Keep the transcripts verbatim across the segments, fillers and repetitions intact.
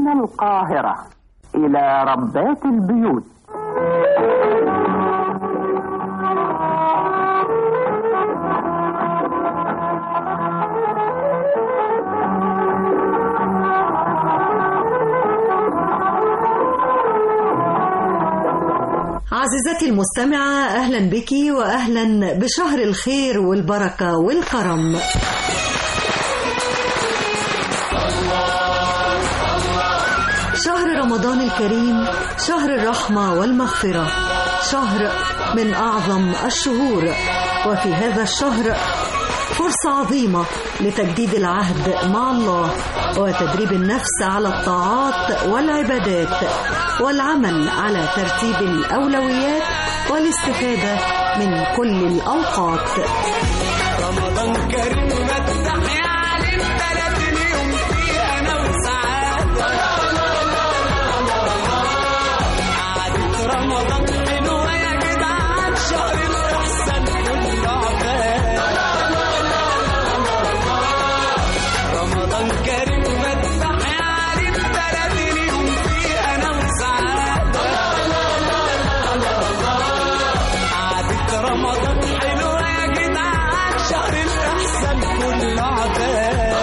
من القاهرة إلى ربات البيوت. عزيزتي المستمعة، أهلا بك وأهلا بشهر الخير والبركة والكرم. شهر رمضان الكريم، شهر الرحمة والمغفرة، شهر من أعظم الشهور، وفي هذا الشهر فرصة عظيمة لتجديد العهد مع الله وتدريب النفس على الطاعات والعبادات والعمل على ترتيب الأولويات والاستفادة من كل الأوقات. رمضان كريم مفتح يا علم ثلاثين يوم فيه أنا وسعادة. عادة رمضان حلوة يا جدعان، شهر الإحسان كله عباد. رمضان كريم مفتح يا علم ثلاثين يوم فيه أنا وسعادة. عادة رمضان حلوة يا جدعان، شهر الإحسان كله عباد.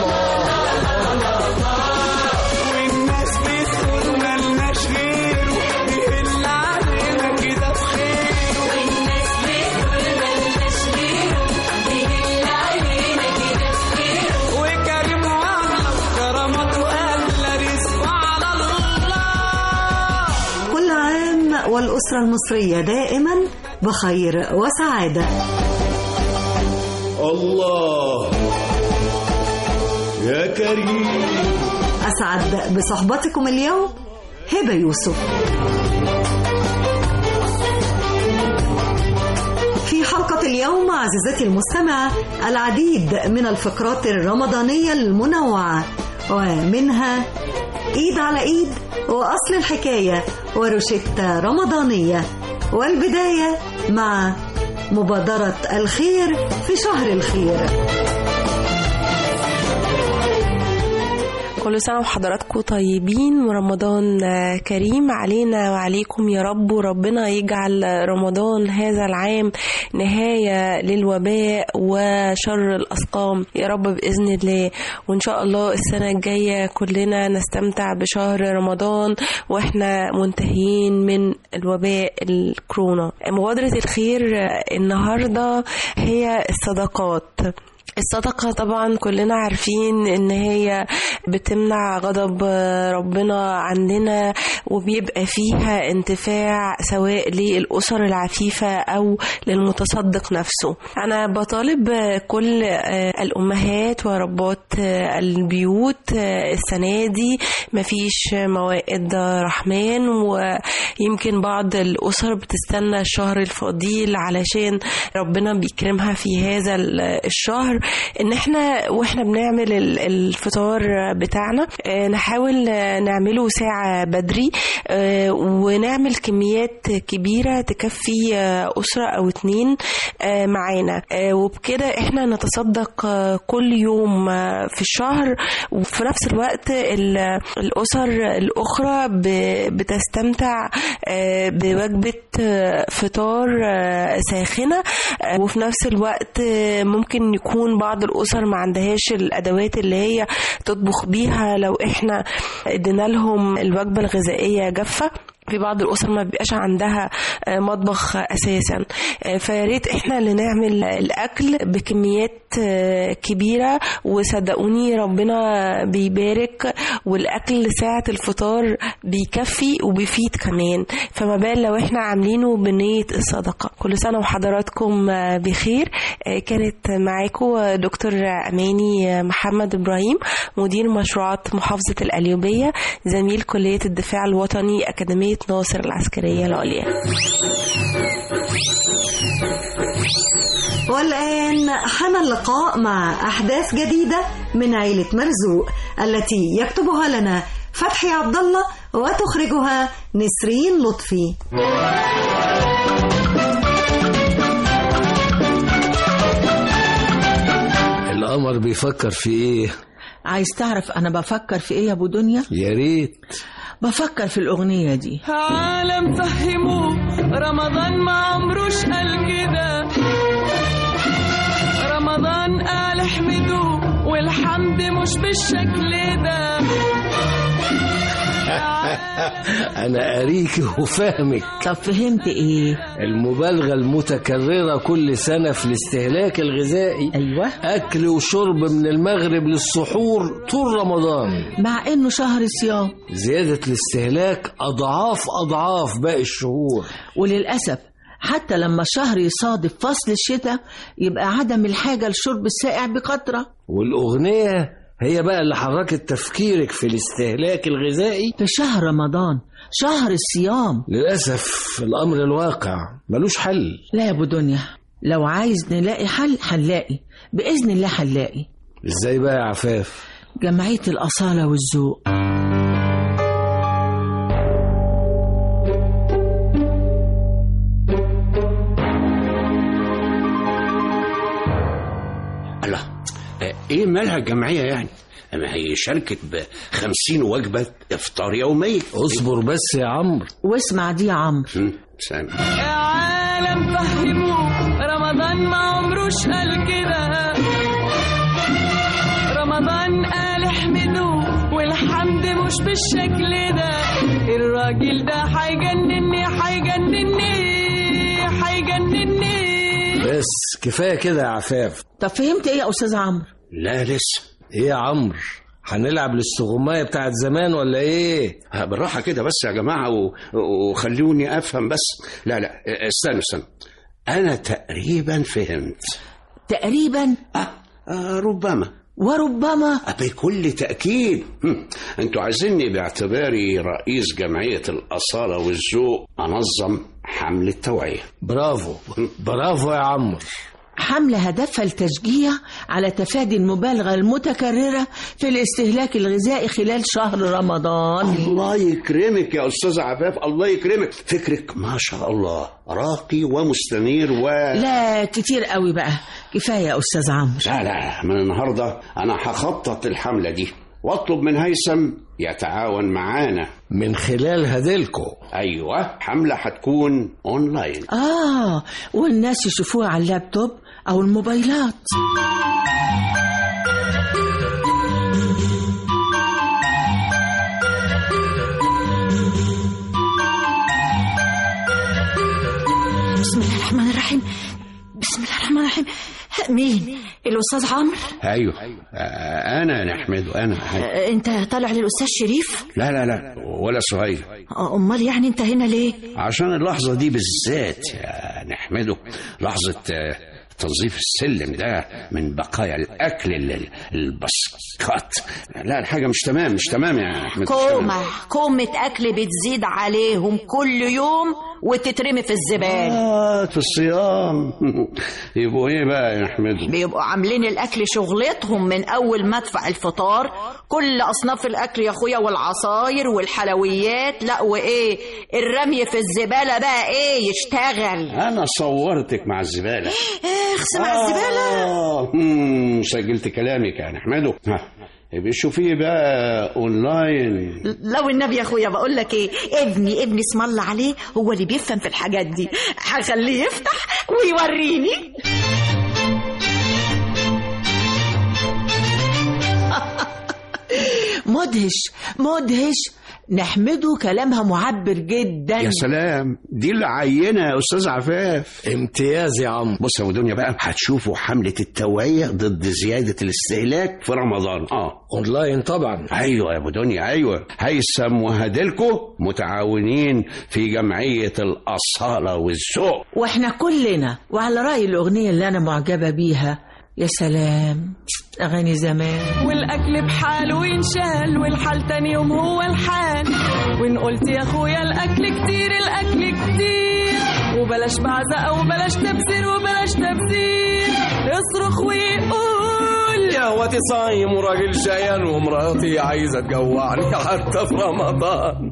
والناس بتقول ملناش غيره، بيهل علينا كده بخيره. والناس بتقول ملناش غيره، بيهل علينا كده بخيره. وكريم والله كرمته أغلى رزقه على الله. كل عام والأسرة المصرية دائما بخير وسعادة. الله يا كريم. أسعد بصحبتكم اليوم هبة يوسف. في حلقة اليوم عزيزتي المستمعة العديد من الفقرات الرمضانية المنوعة، ومنها إيد على إيد وأصل الحكاية وروشتة رمضانية، والبداية مع مبادرة الخير في شهر الخير. كل سنة وحضراتكم طيبين ورمضان كريم علينا وعليكم يا رب، وربنا يجعل رمضان هذا العام نهاية للوباء وشر الأسقام يا رب بإذن الله. وإن شاء الله السنة الجاية كلنا نستمتع بشهر رمضان وإحنا منتهين من الوباء الكورونا. مبادرة الخير النهاردة هي الصدقات. الصدقة طبعا كلنا عارفين ان هي بتمنع غضب ربنا عننا، وبيبقى فيها انتفاع سواء للأسر العفيفة او للمتصدق نفسه. انا بطالب كل الامهات وربات البيوت السنة دي مفيش موائد رحمن، ويمكن بعض الأسر بتستنى الشهر الفضيل علشان ربنا بيكرمها في هذا الشهر، ان احنا واحنا بنعمل الفطار بتاعنا نحاول نعمله ساعة بدري، ونعمل كميات كبيرة تكفي أسرة او اتنين معانا، وبكده احنا نتصدق كل يوم في الشهر. وفي نفس الوقت الأسر الأخرى بتستمتع بوجبة فطار ساخنة، وفي نفس الوقت ممكن يكون بعض الأسر ما عندهاش الأدوات اللي هي تطبخ بيها لو احنا ادينا لهم الوجبة الغذائية جافة. في بعض الأسر ما بيبقاش عندها مطبخ أساسا، فياريت احنا اللي نعمل الأكل بكميات كبيرة، وصدقوني ربنا بيبارك، والأكل ساعة الفطار بيكفي وبيفيد كمان، فما بال لو احنا عاملينه بنية الصدقة. كل سنة وحضراتكم بخير. كانت معاكم دكتور أماني محمد إبراهيم، مدير مشروعات محافظة القليوبية، زميل كلية الدفاع الوطني أكاديمية ناصر العسكرية العليا. والآن حان اللقاء مع أحداث جديدة من عيلة مرزوق التي يكتبها لنا فتحي عبد الله وتخرجها نسرين لطفي. القمر بيفكر في ايه؟ عايز تعرف أنا بفكر في إيه يا أبو دنيا؟ يا ريت. بفكر في الأغنية دي. عالم فهموه رمضان ما عمروش قال كده، رمضان قال احمدوه والحمد مش بالشكل ده. أنا قاريكي وفاهمك. طب فهمت إيه؟ المبالغة المتكررة كل سنة في الاستهلاك الغذائي. أيوة. أكل وشرب من المغرب للسحور طول رمضان، مع إنه شهر الصيام. زيادة الاستهلاك أضعاف أضعاف باقي الشهور. وللأسف حتى لما الشهر يصادف فصل الشتاء يبقى عدم الحاجة لشرب السائع بقدره. والأغنية هي بقى اللي حركت تفكيرك في الاستهلاك الغذائي في شهر رمضان، شهر الصيام. للأسف الأمر الواقع ملوش حل. لا يا أبو دنيا، لو عايز نلاقي حل هنلاقي بإذن الله، هنلاقي. إزاي بقى يا عفاف؟ جمعية الأصالة والذوق. الله، ايه مالها الجمعية يعني؟ ما هي شاركت بخمسين وجبة افطار يومي. اصبر بس يا عمرو واسمع دي يا عمرو. سامع. يا عالم فهموه رمضان ما عمروش قال كده، رمضان قال احمدوه والحمد مش بالشكل ده. الراجل ده حيجنني حيجنني حيجنني. بس كفاية كده يا عفاف. طب فهمت ايه يا أستاذ عمرو؟ لا لسه. ايه يا عمرو، هنلعب الاستغماية بتاعت زمان ولا ايه؟ بالراحة كده بس يا جماعة و... وخلوني افهم بس. لا لا استنى استنى، انا تقريبا فهمت. تقريبا؟ آه. آه ربما وربما. بكل تأكيد. انتوا عايزيني باعتباري رئيس جمعية الأصالة والذوق أنظم حملة توعية. برافو برافو يا عمرو. حملة هدفها التشجيع على تفادي المبالغة المتكررة في الاستهلاك الغذائي خلال شهر رمضان. الله يكرمك يا أستاذ عفاف، الله يكرمك. فكرك ما شاء الله راقي ومستنير و... لا كتير قوي بقى، كفاية يا أستاذ عمرو. لا لا، من النهاردة أنا هخطط الحملة دي واطلب من هيثم يتعاون معانا من خلال هدلكو. أيوة، حملة هتكون أونلاين. آه، والناس يشوفوها على اللابتوب أو الموبايلات. بسم الله الرحمن الرحيم، بسم الله الرحمن الرحيم. مين؟ الأستاذ عمرو؟ أيوة أنا نحمد. أنا أه أنت طالع للأستاذ شريف؟ لا لا لا ولا سهيل. أمال يعني أنت هنا ليه؟ عشان اللحظة دي بالذات يا نحمده، لحظة تنظيف السلم ده من بقايا الأكل البسكات. لا الحاجة مش تمام مش تمام يا أحمد. كومة كومة أكل بتزيد عليهم كل يوم وتترمي في الزبالة. آه في الصيام. يبقوا إيه بقى يا أحمد؟ بيبقوا عاملين الأكل شغلتهم من أول مدفع الفطار، كل أصناف الأكل يا أخويا، والعصاير والحلويات. لا وإيه الرمي في الزبالة بقى إيه يشتغل. أنا صورتك مع الزبالة. اخس مع الزبالة. آه سجلت كلامك يا أحمد. يبقى شوفيه بقى اونلاين. لو النبي يا اخويا بقول لك ايه، ابني ابني اسم الله عليه هو اللي بيفهم في الحاجات دي، هخليه يفتح ويوريني. مدهش مدهش. نحمده كلامها معبر جدا. يا سلام، دي اللي عينة يا أستاذ عفاف. امتياز يا عم. بص يا دنيا بقى، هتشوفوا حملة التوعية ضد زيادة الاستهلاك في رمضان. اه اونلاين طبعا. ايوه يا ابو دنيا ايوه. هيثم وهدلكو متعاونين في جمعية الأصالة والذوق، واحنا كلنا وعلى رأي الأغنية اللي أنا معجبة بيها، يا سلام أغاني زمان. والأكل بحاله ينشال والحال تاني يوم هو الحال. وإن قلت يا أخويا الأكل كتير الأكل كتير، وبلاش بعزة وبلاش تبذير وبلاش تبذير. يصرخ ويقول يا واتي صايم وراجل شقيان ومراتي عايزة تجوعني حتى في رمضان.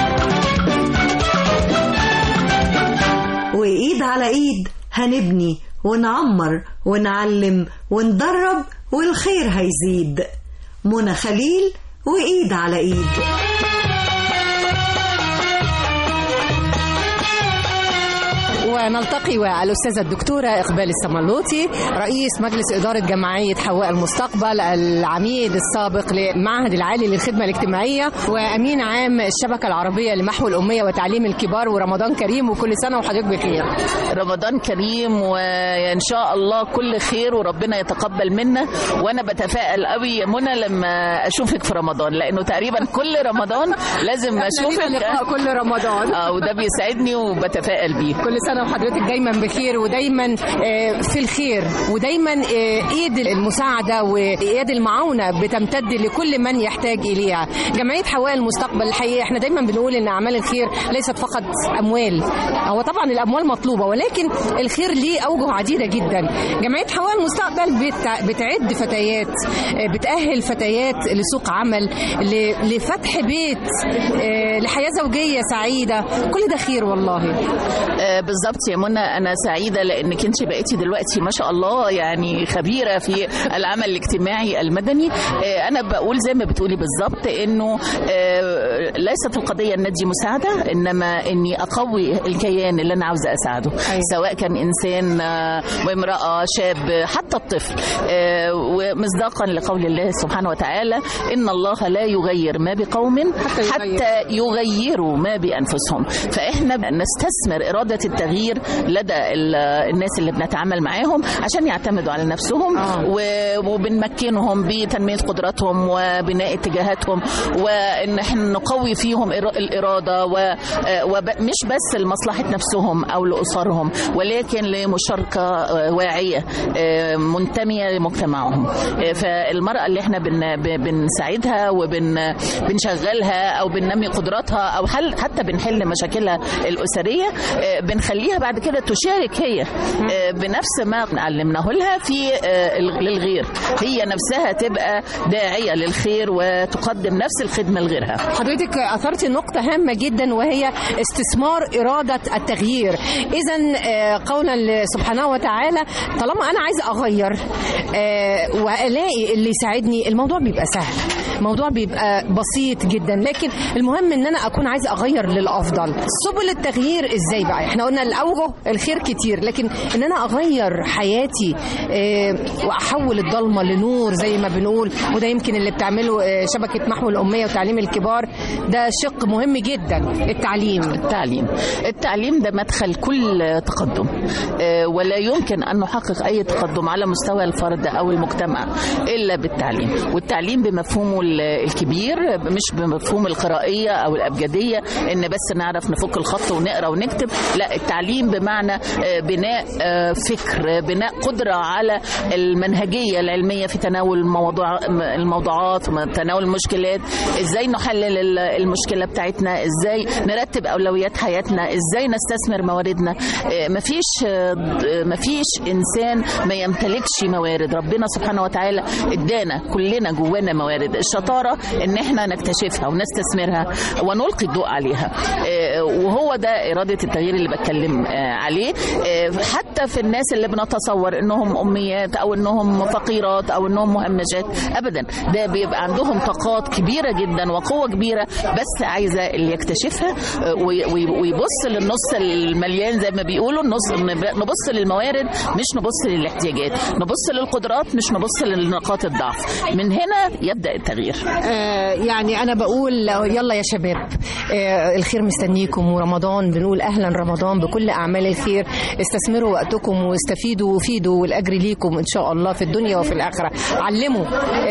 وإيد على إيد هنبني ونعمر ونعلم وندرب والخير هيزيد. منى خليل وإيد على إيد. ونلتقي والأستاذة الدكتورة إقبال السملوطي رئيس مجلس إدارة جمعية حواء المستقبل، العميد السابق للمعهد العالي للخدمة الاجتماعية وأمين عام الشبكة العربية لمحو الأمية وتعليم الكبار. ورمضان كريم وكل سنة وحضرتك بخير. رمضان كريم وإن شاء الله كل خير وربنا يتقبل منا. وأنا بتفائل قوي يا منى لما أشوفك في رمضان، لأنه تقريبا كل رمضان لازم أشوفك كل رمضان اه وده بيسعدني وبتفائل بيه. كل سنة وحضرتك دايما بخير ودايما في الخير، ودايما ايد المساعده وايد المعاونه بتمتد لكل من يحتاج اليها. جمعيه حواء المستقبل الحقيقه احنا دايما بنقول ان اعمال الخير ليست فقط اموال، هو طبعا الاموال مطلوبه ولكن الخير ليه اوجه عديده جدا. جمعيه حواء المستقبل بتعد فتيات، بتاهل فتيات لسوق عمل، لفتح بيت، لحياه زوجيه سعيده. كل ده خير والله. بالظبط يا منى، انا سعيده لانك انت بقيتي دلوقتي ما شاء الله يعني خبيره في العمل الاجتماعي المدني. انا بقول زي ما بتقولي بالظبط انه ليست القضيه ان ندي مساعده، انما اني اقوي الكيان اللي انا عاوزه اساعده، سواء كان انسان وامراه شاب حتى الطفل. ومصداقا لقول الله سبحانه وتعالى ان الله لا يغير ما بقوم حتى يغيروا ما بانفسهم. فاحنا نستثمر اراده التغيير لدى الناس اللي بنتعامل معاهم عشان يعتمدوا على نفسهم، وبنمكنهم بتنمية قدراتهم وبناء اتجاهاتهم، وان احنا نقوي فيهم الإرادة، ومش بس لمصلحة نفسهم أو لأسرهم ولكن لمشاركة واعية منتمية لمجتمعهم. فالمرأة اللي احنا بنساعدها وبنشغلها أو بننمي قدراتها أو حتى بنحل مشاكلها الأسرية، بنخليها بعد كده تشارك هي بنفس ما علمناه لها في للغير، هي نفسها تبقى داعية للخير وتقدم نفس الخدمة لغيرها. حضرتك أثرت نقطة هامة جدا وهي استثمار إرادة التغيير. إذن قولا سبحانه وتعالى طالما أنا عايز أغير وألاقي اللي يساعدني، الموضوع بيبقى سهل، الموضوع بيبقى بسيط جدا، لكن المهم ان انا اكون عايزه اغير للافضل. سبل التغيير ازاي بقى؟ احنا قلنا الاوجه الخير كتير، لكن ان انا اغير حياتي اه واحول الضلمه لنور زي ما بنقول، وده يمكن اللي بتعمله اه شبكه محو الاميه وتعليم الكبار. ده شق مهم جدا. التعليم التعليم التعليم ده مدخل كل تقدم، اه ولا يمكن ان نحقق اي تقدم على مستوى الفرد او المجتمع الا بالتعليم. والتعليم بمفهومه الكبير، مش بمفهوم القرائية أو الأبجدية إن بس نعرف نفك الخط ونقرأ ونكتب، لا، التعليم بمعنى بناء فكر، بناء قدرة على المنهجية العلمية في تناول الموضوع الموضوعات وتناول المشكلات، إزاي نحلل المشكلة بتاعتنا، إزاي نرتب أولويات حياتنا، إزاي نستثمر مواردنا. مفيش مفيش إنسان ما يمتلكش موارد. ربنا سبحانه وتعالى إدانا كلنا جوانا موارد، الشطارة ان احنا نكتشفها ونستثمرها ونلقي الضوء عليها. وهو ده إرادة التغيير اللي بتكلم عليه. حتى في الناس اللي بنتصور انهم اميات او انهم فقيرات او انهم مهمشات، ابدا، ده بيبقى عندهم طاقات كبيرة جدا وقوة كبيرة، بس عايزة اللي يكتشفها ويبص للنص المليان زي ما بيقولوا، النص، نبص للموارد مش نبص للاحتياجات، نبص للقدرات مش نبص لنقاط الضعف. من هنا يبدأ التغيير. آه يعني أنا بقول يلا يا شباب، آه الخير مستنيكم، ورمضان بنقول أهلا رمضان بكل أعمال الخير. استثمروا وقتكم واستفيدوا وفيدوا، والأجر ليكم إن شاء الله في الدنيا وفي الآخرة. علموا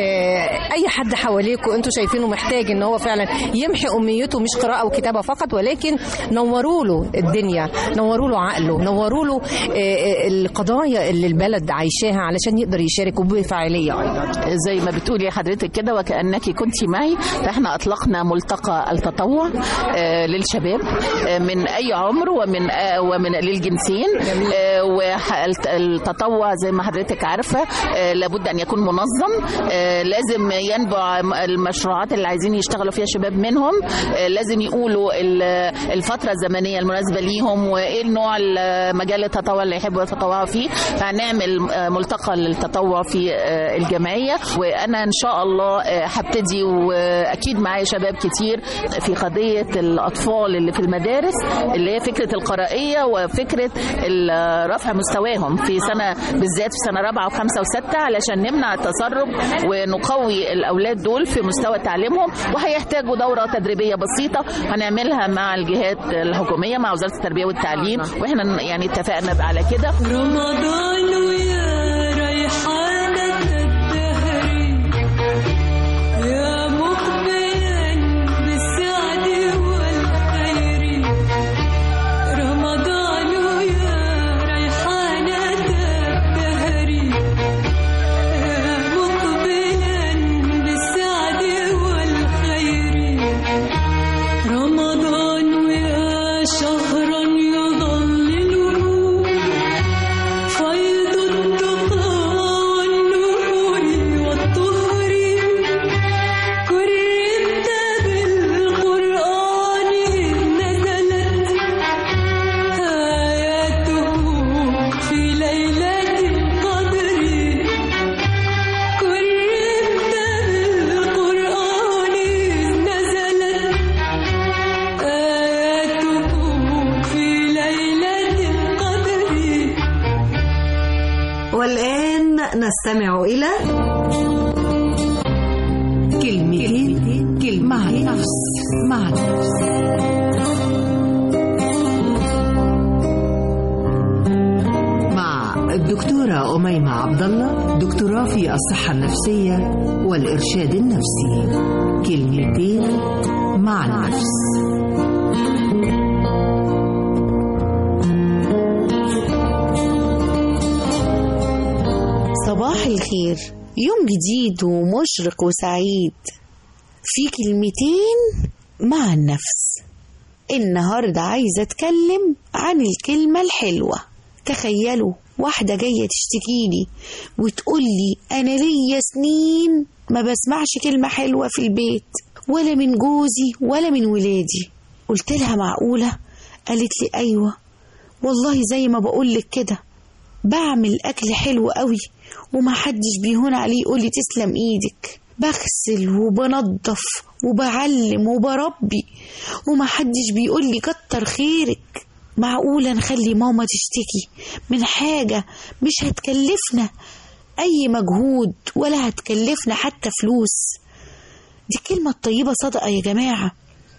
آه أي حد حواليكم أنتوا شايفينه محتاج إن هو فعلا يمحي أميته، مش قراءة وكتابة فقط، ولكن نوروا له الدنيا، نوروا له عقله، نوروا له آه القضايا اللي البلد عايشاها علشان يقدر يشارك بفاعلية أيضا. زي ما بتقولي حضرتك كده وكأنك كنت معي، فاحنا أطلقنا ملتقى التطوع آه للشباب آه من أي عمر ومن آه ومن للجنسين، آه والتطوع زي ما حضرتك عارفة لابد أن يكون منظم، لازم ينبع المشروعات اللي عايزين يشتغلوا فيها شباب منهم، لازم يقولوا الفترة الزمنية المناسبة ليهم وإيه النوع مجال التطوع اللي يحبوا يتطوعوا فيه. فهنعمل ملتقى للتطوع في الجمعية، وأنا إن شاء الله هبتدي وأكيد معايا شباب كتير في قضية الأطفال اللي في المدارس، اللي هي فكرة القرائية وفكرة رفع مستواهم في سنة بالذات في سنة رابعة وخمسة وستة، علشان نمنع التسرب ونقوي الأولاد دول في مستوى تعليمهم. وهيحتاجوا دورة تدريبية بسيطة هنعملها مع الجهات الحكومية مع وزارة التربية والتعليم، وإحنا يعني اتفقنا على كده. رمضان ويا ريحانة الدهري يا مقبلا بالسعد والخير، رمضان ويا ريحانة الدهري يا مقبلا بالسعد والخير، رمضان ويا شهرا يضلله فيض التقى والنور والطهر، كرمت بالقرآن نزلت آياته في ليلة القدر، كرمت بالقرآن نزلت آياته في ليلة القدر. والآن نستمع إلى كلمتين كلمة مع النفس مع النفس مع الدكتورة أميمة عبد الله، دكتوراه في الصحة النفسية والإرشاد النفسي. كلمتين مع النفس. صباح الخير، يوم جديد ومشرق وسعيد في كلمتين مع النفس. النهاردة عايزة أتكلم عن الكلمة الحلوة. تخيلوا واحدة جاية تشتكيلي وتقولي أنا ليا سنين ما بسمعش كلمة حلوة في البيت، ولا من جوزي ولا من ولادي. قلت لها معقولة؟ قالت لي أيوة والله زي ما بقولك كده، بعمل أكل حلو قوي وما حدش بيهون عليه يقولي تسلم إيدك، بغسل وبنظف وبعلم وبربي وما حدش بيقولي كتر خيرك. معقولة نخلي ماما تشتكي من حاجة مش هتكلفنا أي مجهود ولا هتكلفنا حتى فلوس؟ دي الكلمة الطيبة صدقة يا جماعة.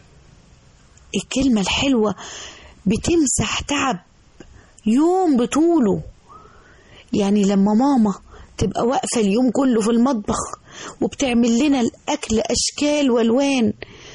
الكلمة الحلوة بتمسح تعب يوم بطوله. يعني لما ماما تبقى واقفة اليوم كله في المطبخ وبتعمل لنا الأكل أشكال والوان،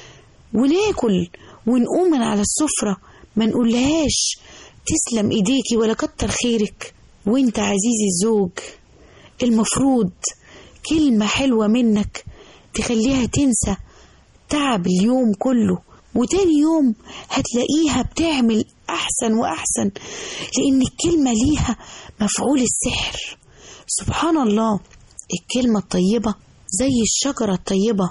وناكل ونقوم من على السفرة ما نقولهاش تسلم إيديكي ولا كتر خيرك. وانت عزيزي الزوج المفروض كلمة حلوة منك تخليها تنسى تعب اليوم كله، وتاني يوم هتلاقيها بتعمل أحسن وأحسن، لأن الكلمة ليها مفعول السحر. سبحان الله، الكلمة الطيبة زي الشجرة الطيبة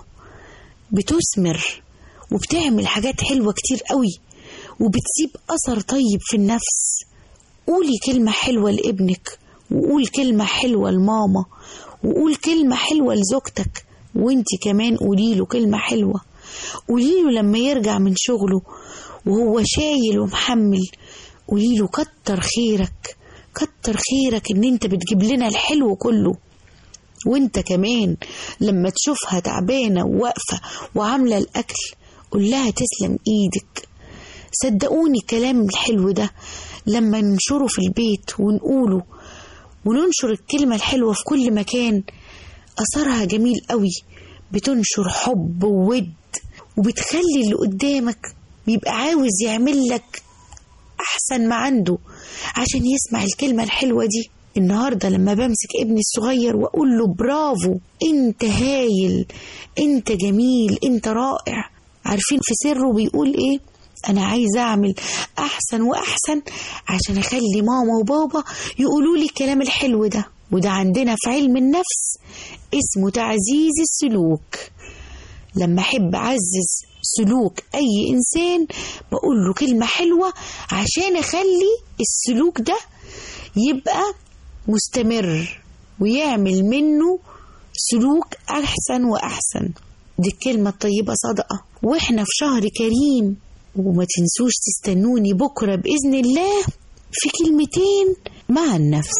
بتثمر وبتعمل حاجات حلوة كتير قوي وبتسيب أثر طيب في النفس. قولي كلمة حلوة لابنك، وقول كلمة حلوة لماما، وقول كلمة حلوة لزوجتك، وانتي كمان قوليله كلمة حلوة. قوليله لما يرجع من شغله وهو شايل ومحمل، قوليله كتر خيرك، كتر خيرك ان انت بتجيب لنا الحلو كله. وانت كمان لما تشوفها تعبانة وواقفة وعاملة الأكل قول لها تسلم ايدك. صدقوني الكلام الحلو ده لما ننشره في البيت ونقوله وننشر الكلمة الحلوة في كل مكان أثرها جميل قوي، بتنشر حب وود وبتخلي اللي قدامك بيبقى عاوز يعمل لك أحسن ما عنده عشان يسمع الكلمة الحلوة دي. النهاردة لما بمسك ابني الصغير وأقول له برافو، انت هايل، انت جميل، انت رائع، عارفين في سره بيقول ايه؟ أنا عايزة أعمل أحسن وأحسن عشان أخلي ماما وبابا يقولوا لي الكلام الحلو ده. وده عندنا في علم النفس اسمه تعزيز السلوك. لما أحب أعزز سلوك أي إنسان بقول له كلمة حلوة عشان أخلي السلوك ده يبقى مستمر ويعمل منه سلوك أحسن وأحسن. دي الكلمة الطيبة صدقة، وإحنا في شهر كريم. وما تنسوش تستنوني بكرة بإذن الله في كلمتين مع النفس.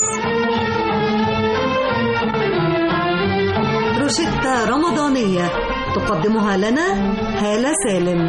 روشتة رمضانية تقدمها لنا هالة سالم.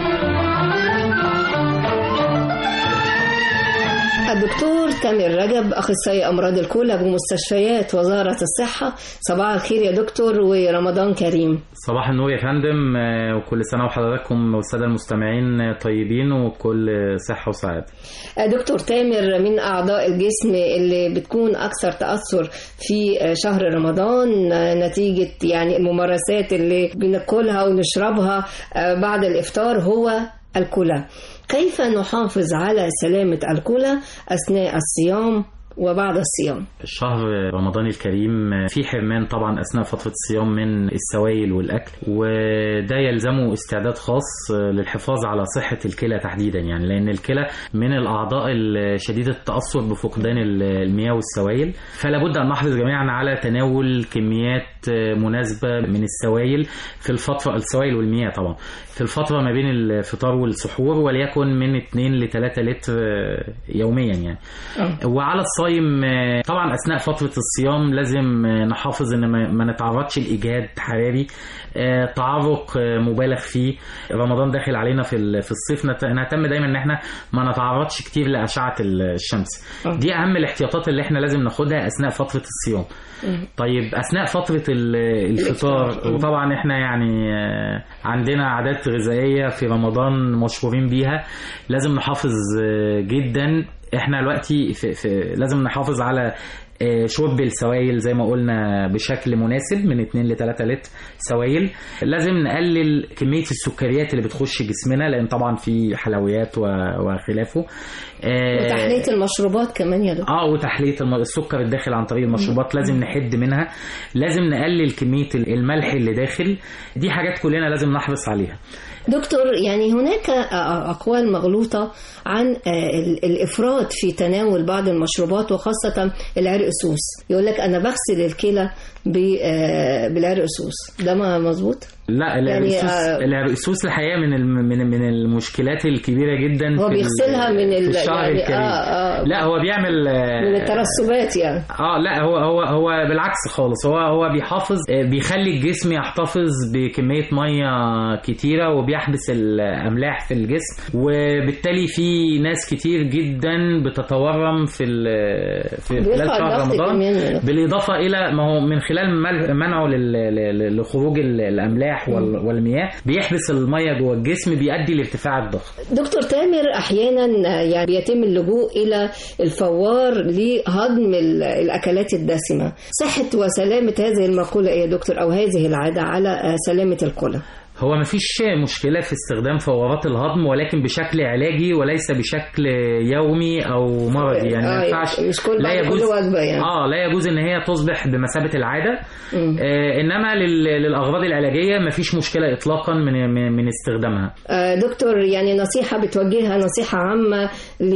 الدكتور تامر رجب، أخصائي أمراض الكلى بمستشفيات وزارة الصحة. صباح الخير يا دكتور ورمضان كريم. صباح النور يا فندم، وكل سنة وحضراتكم والسادة المستمعين طيبين وكل صحة وسعادة. دكتور تامر، من أعضاء الجسم اللي بتكون أكثر تأثر في شهر رمضان نتيجة يعني الممارسات اللي بناكلها ونشربها بعد الإفطار هو الكلى. كيف نحافظ على سلامة الكلى أثناء الصيام وبعد الصيام؟ الشهر رمضان الكريم في حرمان طبعا أثناء فترة الصيام من السوائل والأكل، وده يلزمه استعداد خاص للحفاظ على صحة الكلى تحديدا، يعني لأن الكلى من الأعضاء الشديدة التأثر بفقدان المياه والسوائل، فلا بد أن نحرص جميعا على تناول كميات مناسبة من السوائل في الفترة، السوائل والمياه طبعا في الفترة ما بين الفطار والسحور، وليكن من اثنين لثلاثة لتر يوميا يعني. أه. وعلى الصايم طبعا أثناء فترة الصيام لازم نحافظ أن ما نتعرضش لإجهاد حراري، تعرق مبالغ فيه. رمضان داخل علينا في في الصيف، نهتم دايما ان احنا ما نتعرضش كتير لأشعة الشمس. أه. دي أهم الاحتياطات اللي احنا لازم ناخدها أثناء فترة الصيام. طيب أثناء فترة الفطار، وطبعا احنا يعني عندنا عادات غذائية في رمضان مشهورين بيها لازم نحافظ جدا. احنا دلوقتي في في لازم نحافظ على شرب السوائل زي ما قلنا بشكل مناسب من اثنين لثلاثة لتر سوائل. لازم نقلل كمية السكريات اللي بتخش جسمنا، لأن طبعا في حلويات وخلافه. وتحلية المشروبات كمان يا دكتور. اه وتحلية السكر الداخل عن طريق المشروبات لازم نحد منها. لازم نقلل كمية الملح اللي داخل. دي حاجات كلنا لازم نحرص عليها. دكتور، يعني هناك أقوال مغلوطة عن الإفراط في تناول بعض المشروبات وخاصة العرقسوس. يقول لك أنا بغسل الكلى بالعرقسوس، ده ما مظبوط؟ لا، العرقسوس يعني العرقسوس الحقيقة من من من المشكلات الكبيرة جدا. هو بيغسلها من الشهر يعني الكريم. آه آه لا هو بيعمل من الترسبات يعني. اه لا هو هو هو بالعكس خالص. هو هو بيحافظ، بيخلي الجسم يحتفظ بكمية مية كتيرة وبيحبس الأملاح في الجسم، وبالتالي في ناس كتير جدا بتتورم في في خلال شهر رمضان، بالإضافة إلى ما هو من خلال منعه لخروج الأملاح والمياه بيحبس المية جوه الجسم، بيؤدي لارتفاع الضغط. دكتور تامر، أحيانا يعني بيتم اللجوء إلى الفوار لهضم الأكلات الدسمة. صحة وسلامة هذه المقولة يا دكتور أو هذه العادة على سلامة الكلى؟ هو ما فيش مشكلة في استخدام فورات الهضم، ولكن بشكل علاجي وليس بشكل يومي أو مرضي. يعني ما ينفعش، لا يجوز يعني. اه لا يجوز ان هي تصبح بمثابة العادة. آه انما للأغراض العلاجية ما فيش مشكلة اطلاقا من من استخدامها. آه دكتور، يعني نصيحة بتوجهها، نصيحة عامة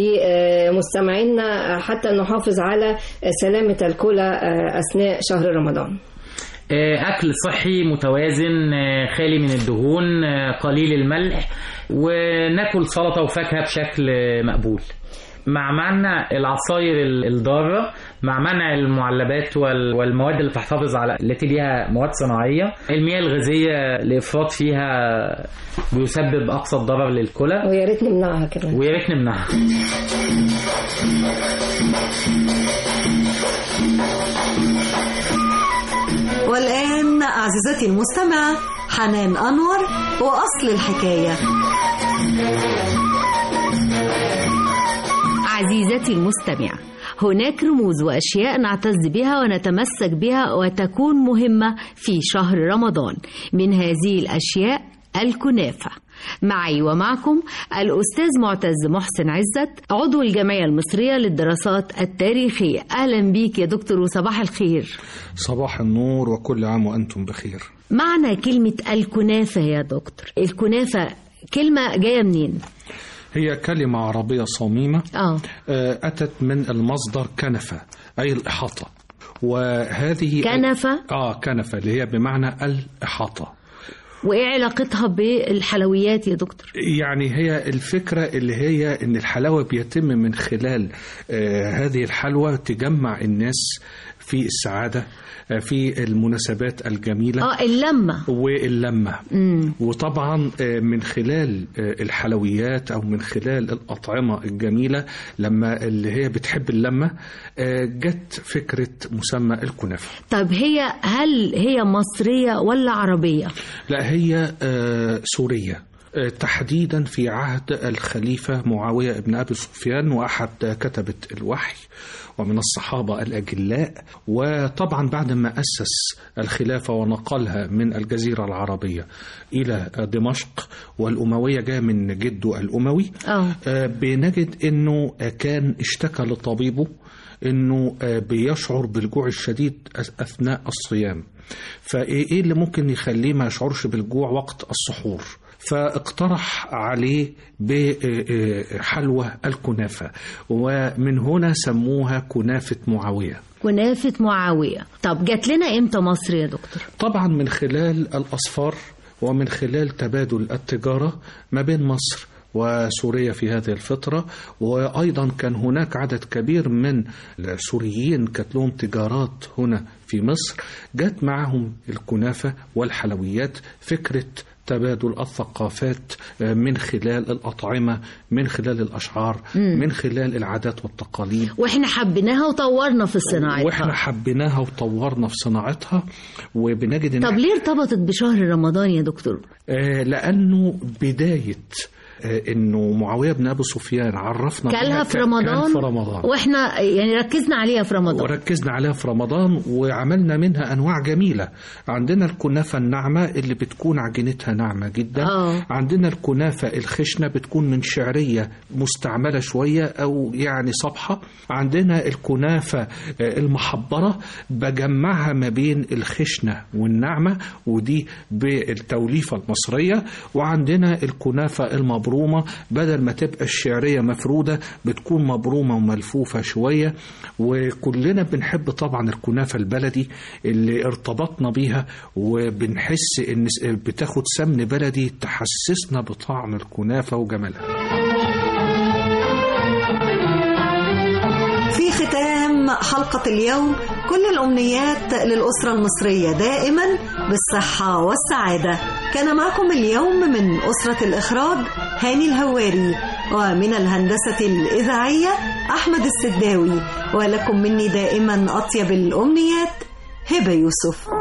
لمستمعينا حتى نحافظ على سلامة الكلى أثناء شهر رمضان. أكل صحي متوازن خالي من الدهون قليل الملح، وناكل سلطة وفاكهة بشكل مقبول، مع منع العصاير الضارة، مع منع المعلبات والمواد اللي تحتفظ على التي ليها مواد صناعية. المياه الغازية الإفراط فيها بيسبب أقصى الضرر للكلى، ويا ريت نمنعها كمان، ويا ريت نمنعها. والآن عزيزتي المستمعة حنان أنور وأصل الحكاية. عزيزتي المستمعة، هناك رموز وأشياء نعتز بها ونتمسك بها وتكون مهمة في شهر رمضان. من هذه الأشياء الكنافة، معي ومعكم الأستاذ معتز محسن عزت، عضو الجمعية المصرية للدراسات التاريخية. أهلا بيك يا دكتور وصباح الخير. صباح النور وكل عام وأنتم بخير. معنى كلمة الكنافة يا دكتور، الكنافة كلمة جاية منين؟ هي كلمة عربية صميمة آه. أتت من المصدر كنفة أي الإحاطة، وهذه كنفة آه كنفة اللي هي بمعنى الإحاطة. وإيه علاقتها بالحلويات يا دكتور؟ يعني هي الفكرة اللي هي إن الحلاوة بيتم من خلال آه هذه الحلوى تجمع الناس في السعادة، في المناسبات الجميلة اه اللمة واللمة. مم. وطبعا من خلال الحلويات أو من خلال الأطعمة الجميلة لما اللي هي بتحب اللمة جت فكرة مسمى الكنافة. طب هي هل هي مصرية ولا عربية؟ لا هي سورية، تحديدا في عهد الخليفة معاوية بن أبي سفيان وأحد كتبة الوحي ومن الصحابة الأجلاء. وطبعا بعد ما أسس الخلافة ونقلها من الجزيرة العربية إلى دمشق، والأموية جاء من جده الأموي، أوه. بنجد أنه كان اشتكى لطبيبه أنه بيشعر بالجوع الشديد أثناء الصيام، فإيه اللي ممكن يخليه ما يشعرش بالجوع وقت السحور؟ فاقترح عليه بحلوى الكنافة، ومن هنا سموها كنافة معاوية. كنافة معاوية. طب جات لنا امتى مصر يا دكتور؟ طبعا من خلال الأسفار ومن خلال تبادل التجارة ما بين مصر وسوريا في هذه الفترة، وأيضا كان هناك عدد كبير من السوريين كانت لهم تجارات هنا في مصر، جات معهم الكنافة والحلويات، فكرة تبادل الثقافات من خلال الأطعمة، من خلال الأشعار، مم. من خلال العادات والتقاليد، وإحنا حبيناها وطورنا في صناعتها وإحنا حبيناها وطورنا في صناعتها وبنجد. طب ليه ارتبطت بشهر رمضان يا دكتور؟ آه لأنه بداية انه معاويه بن ابي سفيان عرفنا كلها في رمضان, في رمضان واحنا يعني ركزنا عليها في رمضان وركزنا عليها في رمضان وعملنا منها انواع جميله. عندنا الكنافه الناعمه اللي بتكون عجينتها ناعمه جدا. أوه. عندنا الكنافه الخشنه بتكون من شعريه مستعمله شويه او يعني صبحه. عندنا الكنافه المحبره بجمعها ما بين الخشنه والناعمه ودي بالتوليفه المصريه. وعندنا الكنافه المبرومه بدل ما تبقى الشعرية مفرودة بتكون مبرومة وملفوفة شوية. وكلنا بنحب طبعا الكنافة البلدي اللي ارتبطنا بيها وبنحس ان بتاخد سمن بلدي تحسسنا بطعم الكنافة وجمالها. في ختام حلقة اليوم كل الأمنيات للأسرة المصرية دائما بالصحة والسعادة. كان معكم اليوم من أسرة الإخراج هاني الهواري، ومن الهندسة الإذاعية أحمد السداوي، ولكم مني دائما أطيب الأمنيات هبة يوسف.